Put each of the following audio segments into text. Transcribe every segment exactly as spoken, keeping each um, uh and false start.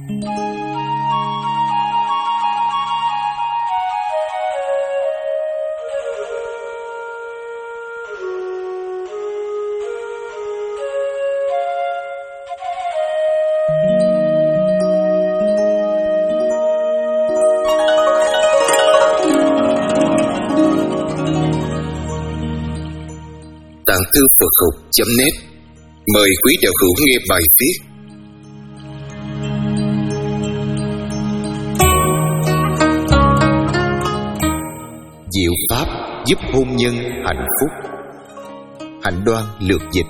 Tạng thư Phật học chấm net mời quý đạo hữu nghe bài viết Diệu pháp giúp hôn nhân hạnh phúc. Hạnh Đoan lược dịch.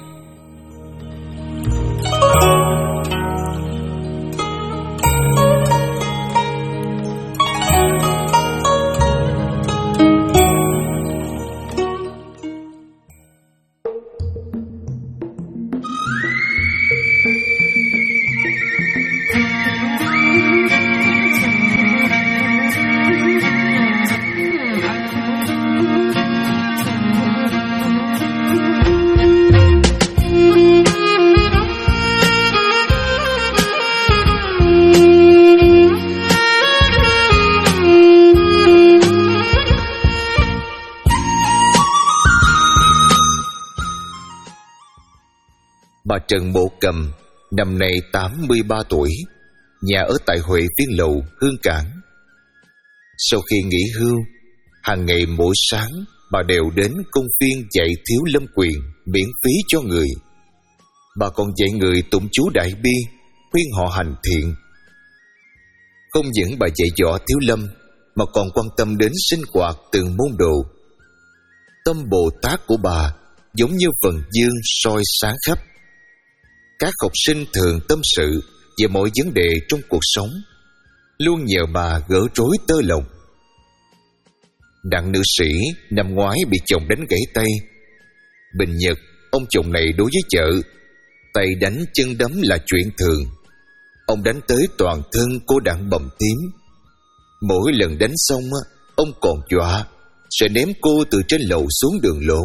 Bà Trần Mộ Cầm năm nay tám mươi ba tuổi, nhà ở tại Huệ Viên Lầu, Hương Cảng. Sau khi nghỉ hưu, hàng ngày mỗi sáng bà đều đến công viên dạy Thiếu Lâm Quyền miễn phí cho người. Bà còn dạy người tụng chú Đại Bi, khuyên họ hành thiện. Không những bà dạy dỗ Thiếu Lâm mà còn quan tâm đến sinh hoạt từng môn đồ. Tâm Bồ Tát của bà giống như vầng dương soi sáng khắp. Các học sinh thường tâm sự về mọi vấn đề trong cuộc sống, luôn nhờ bà gỡ rối tơ lòng. Đặng nữ sĩ năm ngoái bị chồng đánh gãy tay. Bình nhật, ông chồng này đối với vợ, tay đánh chân đấm là chuyện thường. Ông đánh tới toàn thân cô Đặng bầm tím. Mỗi lần đánh xong, ông còn dọa sẽ ném cô từ trên lầu xuống đường lộ.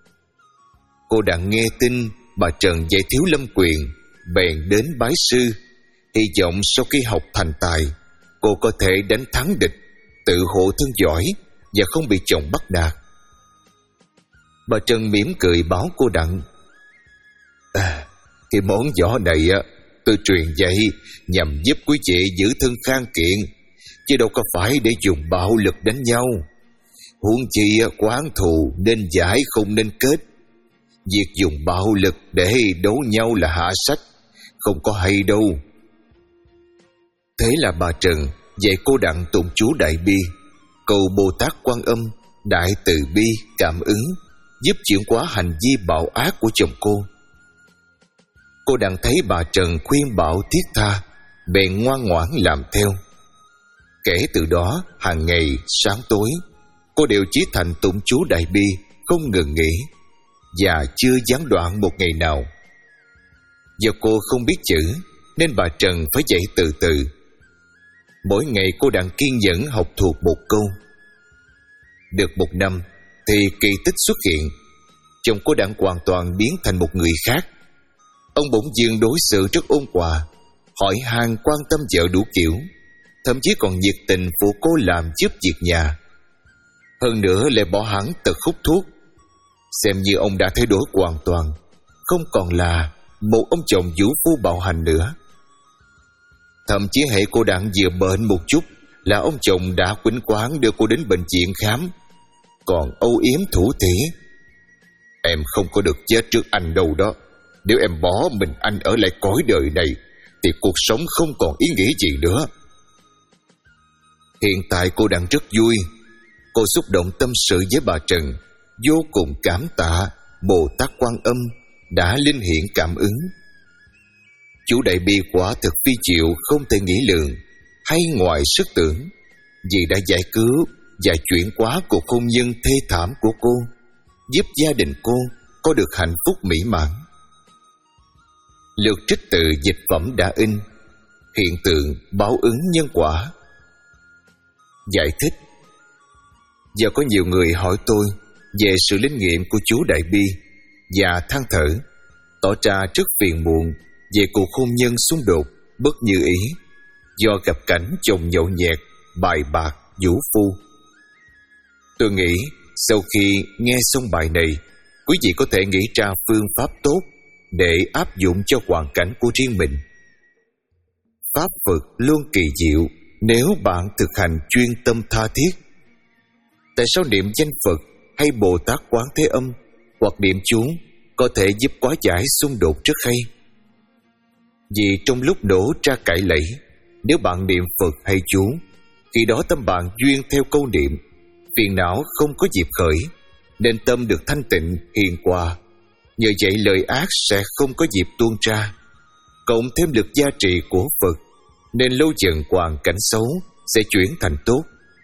Cô Đặng nghe tin bà Trần dạy Thiếu Lâm Quyền, bèn đến bái sư, hy vọng sau khi học thành tài, cô có thể đánh thắng địch, tự hộ thân giỏi và không bị chồng bắt nạt. Bà Trần mỉm cười bảo cô Đặng: à, cái món võ này á, tôi truyền dạy nhằm giúp quý vị giữ thân khang kiện, chứ đâu có phải để dùng bạo lực đánh nhau. Huống chi oán thù nên giải không nên kết. Việc dùng bạo lực để đấu nhau là hạ sách, không có hay đâu. Thế là bà Trần dạy cô Đặng tụng chú Đại Bi, cầu Bồ Tát Quan Âm đại từ bi cảm ứng, giúp chuyển hóa hành vi bạo ác của chồng cô. Cô Đặng thấy bà Trần khuyên bảo thiết tha, bèn ngoan ngoãn làm theo. Kể từ đó, hàng ngày sáng tối, cô đều chí thành tụng chú Đại Bi không ngừng nghỉ, và chưa gián đoạn một ngày nào. Do cô không biết chữ nên bà Trần phải dạy từ từ. Mỗi ngày cô Đặng kiên nhẫn học thuộc một câu. Được một năm thì kỳ tích xuất hiện. Chồng cô Đặng hoàn toàn biến thành một người khác. Ông bỗng dưng đối xử rất ôn hòa, hỏi han quan tâm vợ đủ kiểu, thậm chí còn nhiệt tình phụ cô làm giúp việc nhà. Hơn nữa lại bỏ hẳn tật hút thuốc, xem như ông đã thay đổi hoàn toàn, không còn là một ông chồng vũ phu bạo hành nữa. Thậm chí hệ cô Đặng vừa bệnh một chút là ông chồng đã quýnh quáng đưa cô đến bệnh viện khám, còn âu yếm thủ thỉ: em không có được chết trước anh đâu đó. Nếu em bỏ mình anh ở lại cõi đời này thì cuộc sống không còn ý nghĩa gì nữa. Hiện tại cô Đặng rất vui. Cô xúc động tâm sự với bà Trần, vô cùng cảm tạ Bồ Tát Quan Âm đã linh hiện cảm ứng. Chú Đại Bi quả thực phi diệu không thể nghĩ lường, hay ngoài sức tưởng, vì đã giải cứu và chuyển hóa cuộc hôn nhân thê thảm của cô, giúp gia đình cô có được hạnh phúc mỹ mãn. Lược trích từ dịch phẩm đã in. Hiện tượng báo ứng nhân quả. Giải thích. Giờ có nhiều người hỏi tôi về sự linh nghiệm của chú Đại Bi và than thở, tỏ ra rất phiền muộn về cuộc hôn nhân xung đột, bất như ý, do gặp cảnh chồng nhậu nhẹt, bài bạc, vũ phu. Tôi nghĩ sau khi nghe xong bài này, quý vị có thể nghĩ ra phương pháp tốt để áp dụng cho hoàn cảnh của riêng mình. Pháp Phật luôn kỳ diệu nếu bạn thực hành chuyên tâm tha thiết. Tại sao niệm danh Phật hay Bồ Tát Quán Thế Âm hoặc niệm chú có thể giúp hóa giải xung đột rất hay? Vì trong lúc nổ ra cãi lẫy, nếu bạn niệm Phật hay chú, khi đó tâm bạn duyên theo câu niệm, phiền não không có dịp khởi, nên tâm được thanh tịnh hiền hòa. Nhờ vậy lời ác sẽ không có dịp tuôn ra, cộng thêm lực gia trị của Phật, nên lâu dần hoàn cảnh xấu sẽ chuyển thành tốt.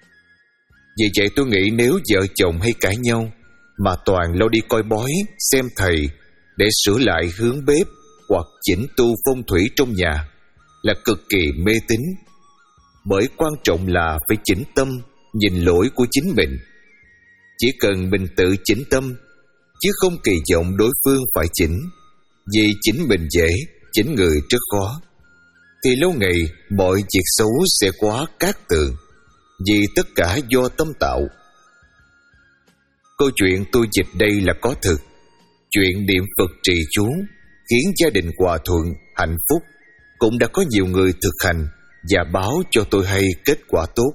Vì vậy tôi nghĩ nếu vợ chồng hay cãi nhau mà toàn lo đi coi bói, xem thầy để sửa lại hướng bếp hoặc chỉnh tu phong thủy trong nhà là cực kỳ mê tín. Bởi quan trọng là phải chỉnh tâm, nhìn lỗi của chính mình. Chỉ cần mình tự chỉnh tâm, chứ không kỳ vọng đối phương phải chỉnh. Vì chỉnh mình dễ, chỉnh người rất khó, thì lâu ngày mọi việc xấu sẽ quá cát tường, vì tất cả do tâm tạo. Câu chuyện tôi dịch đây là có thực. Chuyện niệm Phật trì chú khiến gia đình hòa thuận, hạnh phúc cũng đã có nhiều người thực hành và báo cho tôi hay kết quả tốt.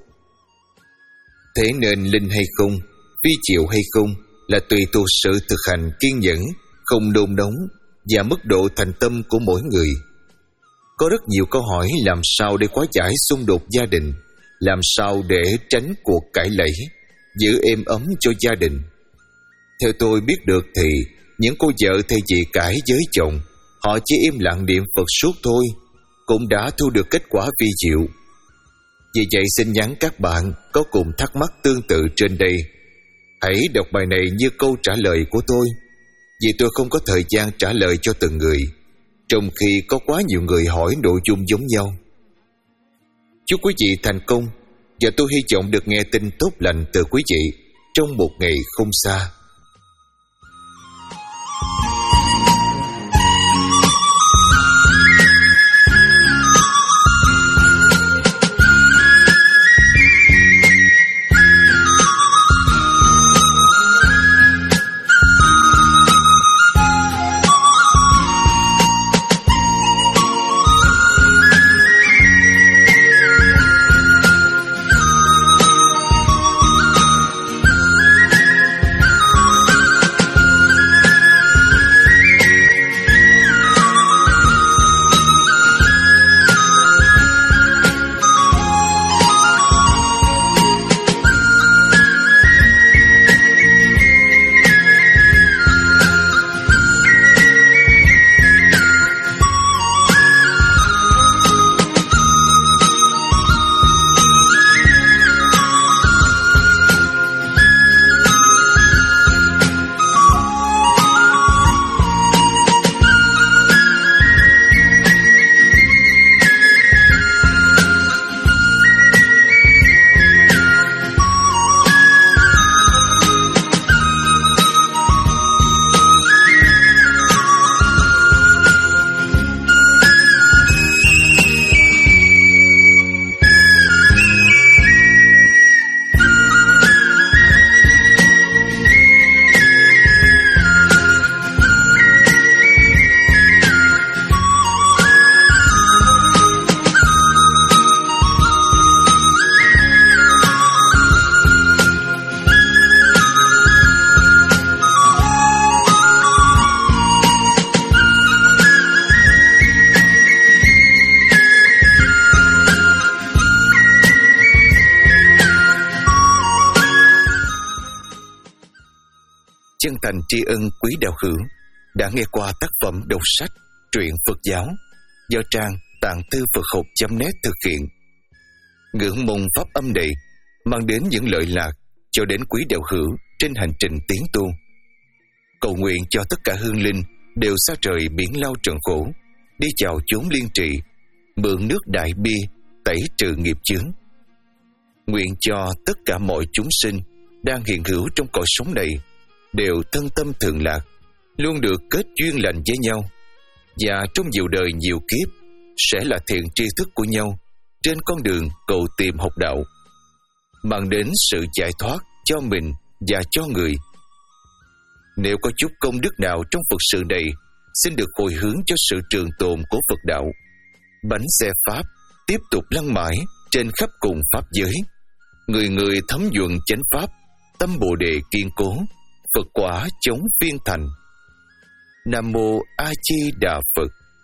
Thế nên linh hay không, vi diệu hay không là tùy thuộc sự thực hành kiên nhẫn, không nôn nóng và mức độ thành tâm của mỗi người. Có rất nhiều câu hỏi làm sao để hóa giải xung đột gia đình, làm sao để tránh cuộc cãi lẫy, giữ êm ấm cho gia đình. Theo tôi biết được thì những cô vợ thay vì cãi với chồng, họ chỉ im lặng niệm Phật suốt thôi, cũng đã thu được kết quả vi diệu. Vì vậy xin nhắn các bạn có cùng thắc mắc tương tự trên đây, hãy đọc bài này như câu trả lời của tôi, vì tôi không có thời gian trả lời cho từng người, trong khi có quá nhiều người hỏi nội dung giống nhau. Chúc quý vị thành công, và tôi hy vọng được nghe tin tốt lành từ quý vị trong một ngày không xa. Chân thành tri ân quý đạo hữu đã nghe qua tác phẩm đọc sách truyện Phật giáo do trang tạng thư Phật học chấm net thực hiện. Ngưỡng mong pháp âm này mang đến những lợi lạc cho đến quý đạo hữu trên hành trình tiến tu. Cầu nguyện cho tất cả hương linh đều xa trời biển lao trần khổ, đi vào chốn liên trì, mượn nước đại bi tẩy trừ nghiệp chướng. Nguyện cho tất cả mọi chúng sinh đang hiện hữu trong cõi sống này đều thân tâm thượng lạc, luôn được kết duyên lành với nhau, và trong nhiều đời nhiều kiếp sẽ là thiện tri thức của nhau, trên con đường cầu tìm học đạo, mang đến sự giải thoát cho mình và cho người. Nếu có chút công đức nào trong Phật sự này, xin được hồi hướng cho sự trường tồn của Phật đạo. Bánh xe Pháp tiếp tục lăn mãi trên khắp cùng Pháp giới. Người người thấm nhuận chánh Pháp, tâm Bồ Đề kiên cố, Phật quả chống viên thành. Nam Mô A Di Đà Phật.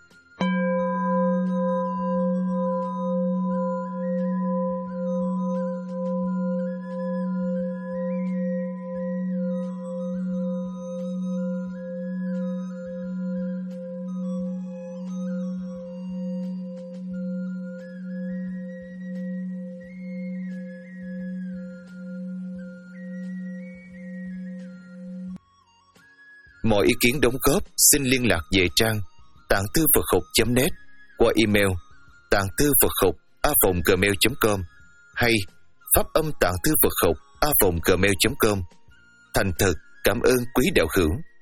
Mọi ý kiến đóng góp xin liên lạc về trang tạng thư Phật học chấm net qua email tạng thư Phật học a còng gmail chấm com hay pháp âm tạng thư Phật học a còng gmail chấm com. Thành thật cảm ơn quý đạo hữu.